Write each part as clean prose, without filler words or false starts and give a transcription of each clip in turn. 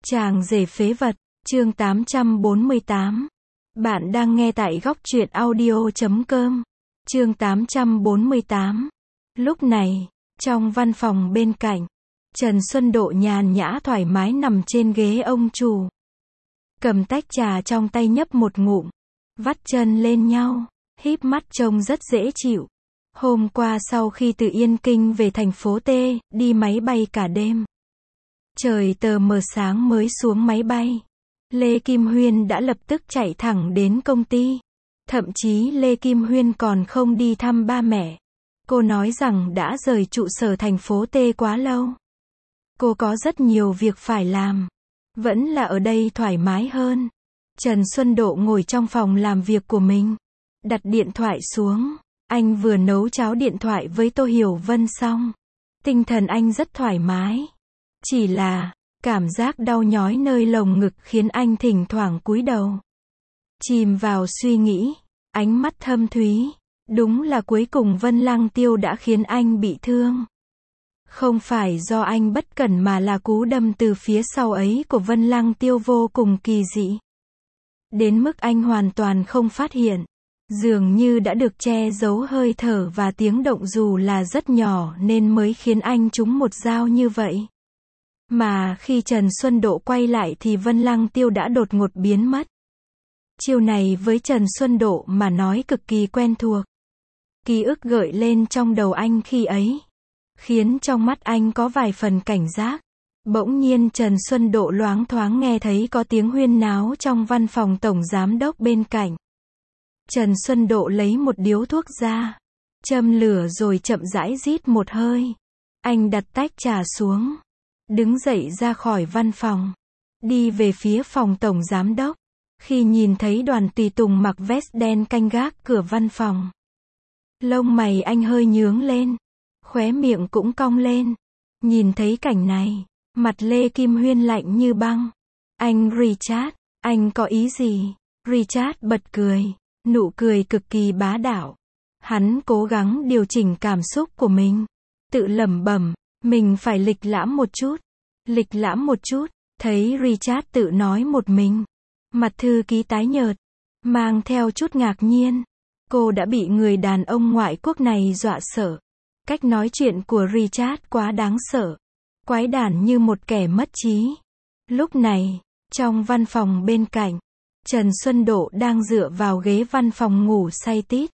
Chàng rể phế vật, chương 848. Bạn đang nghe tại góc truyện audio.com. Chương 848. Lúc này, trong văn phòng bên cạnh, Trần Xuân Độ nhàn nhã thoải mái nằm trên ghế ông chủ. Cầm tách trà trong tay nhấp một ngụm, vắt chân lên nhau, híp mắt trông rất dễ chịu. Hôm qua sau khi từ Yên Kinh về thành phố T, đi máy bay cả đêm. Trời tờ mờ sáng mới xuống máy bay. Lê Kim Huyên đã lập tức chạy thẳng đến công ty. Thậm chí Lê Kim Huyên còn không đi thăm ba mẹ. Cô nói rằng đã rời trụ sở thành phố T quá lâu. Cô có rất nhiều việc phải làm. Vẫn là ở đây thoải mái hơn. Trần Xuân Độ ngồi trong phòng làm việc của mình. Đặt điện thoại xuống. Anh vừa nấu cháo điện thoại với Tô Hiểu Vân xong. Tinh thần anh rất thoải mái. Chỉ là, cảm giác đau nhói nơi lồng ngực khiến anh thỉnh thoảng cúi đầu. Chìm vào suy nghĩ, ánh mắt thâm thúy. Đúng là cuối cùng Vân Lăng Tiêu đã khiến anh bị thương. Không phải do anh bất cẩn mà là cú đâm từ phía sau ấy của Vân Lăng Tiêu vô cùng kỳ dị. Đến mức anh hoàn toàn không phát hiện. Dường như đã được che giấu hơi thở và tiếng động dù là rất nhỏ nên mới khiến anh trúng một dao như vậy. Mà khi Trần Xuân Độ quay lại thì Vân Lăng Tiêu đã đột ngột biến mất. Chiêu này với Trần Xuân Độ mà nói cực kỳ quen thuộc. Ký ức gợi lên trong đầu anh khi ấy, khiến trong mắt anh có vài phần cảnh giác. Bỗng nhiên Trần Xuân Độ loáng thoáng nghe thấy có tiếng huyên náo trong văn phòng tổng giám đốc bên cạnh. Trần Xuân Độ lấy một điếu thuốc ra, châm lửa rồi chậm rãi rít một hơi. Anh đặt tách trà xuống, đứng dậy ra khỏi văn phòng, đi về phía phòng tổng giám đốc. Khi nhìn thấy Đoàn tùy tùng mặc vest đen canh gác cửa văn phòng, lông mày anh hơi nhướng lên, khóe miệng cũng cong lên. Nhìn thấy cảnh này, mặt Lê Kim Huyên lạnh như băng. Anh Richard, anh có ý gì? Richard bật cười, nụ cười cực kỳ bá đạo. Hắn cố gắng điều chỉnh cảm xúc của mình, tự lẩm bẩm, mình phải lịch lãm một chút. Lịch lãm một chút, thấy Richard tự nói một mình. Mặt thư ký tái nhợt, mang theo chút ngạc nhiên. Cô đã bị người đàn ông ngoại quốc này dọa sợ. Cách nói chuyện của Richard quá đáng sợ. Quái đản như một kẻ mất trí. Lúc này, trong văn phòng bên cạnh, Trần Xuân Độ đang dựa vào ghế văn phòng ngủ say tít.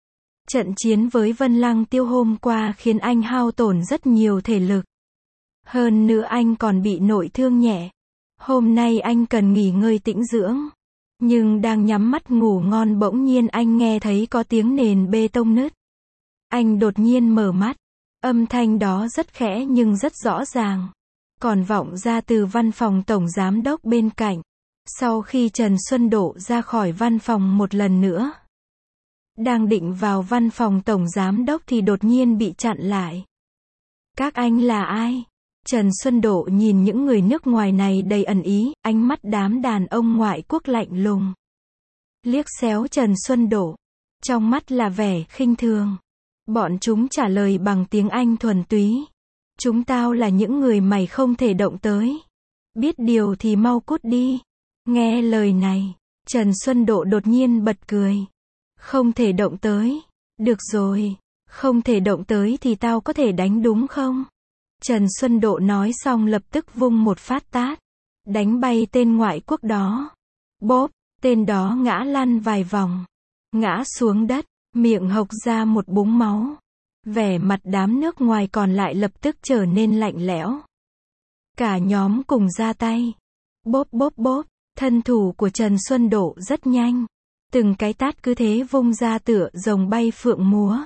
Trận chiến với Vân Lăng Tiêu hôm qua khiến anh hao tổn rất nhiều thể lực. Hơn nữa anh còn bị nội thương nhẹ. Hôm nay anh cần nghỉ ngơi tĩnh dưỡng. Nhưng đang nhắm mắt ngủ ngon bỗng nhiên anh nghe thấy có tiếng nền bê tông nứt. Anh đột nhiên mở mắt. Âm thanh đó rất khẽ nhưng rất rõ ràng. Còn vọng ra từ văn phòng tổng giám đốc bên cạnh. Sau khi Trần Xuân Độ ra khỏi văn phòng một lần nữa, đang định vào văn phòng tổng giám đốc thì đột nhiên bị chặn lại. Các anh là ai? Trần Xuân Độ nhìn những người nước ngoài này đầy ẩn ý, ánh mắt đám đàn ông ngoại quốc lạnh lùng. Liếc xéo Trần Xuân Độ, trong mắt là vẻ khinh thường. Bọn chúng trả lời bằng tiếng Anh thuần túy. Chúng tao là những người mày không thể động tới. Biết điều thì mau cút đi. Nghe lời này, Trần Xuân Độ đột nhiên bật cười. Không thể động tới. Được rồi, không thể động tới thì tao có thể đánh đúng không? Trần Xuân Độ nói xong lập tức vung một phát tát, đánh bay tên ngoại quốc đó. Bốp, tên đó ngã lăn vài vòng, ngã xuống đất, miệng hộc ra một búng máu. Vẻ mặt đám nước ngoài còn lại lập tức trở nên lạnh lẽo. Cả nhóm cùng ra tay. Bốp bốp bốp, thân thủ của Trần Xuân Độ rất nhanh. Từng cái tát cứ thế vung ra tựa rồng bay phượng múa.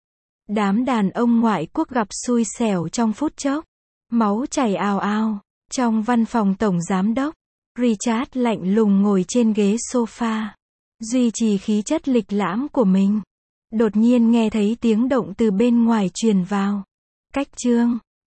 Đám đàn ông ngoại quốc gặp xui xẻo trong phút chốc. Máu chảy ào ào. Trong văn phòng tổng giám đốc, Richard lạnh lùng ngồi trên ghế sofa, duy trì khí chất lịch lãm của mình. Đột nhiên nghe thấy tiếng động từ bên ngoài truyền vào. Cách chương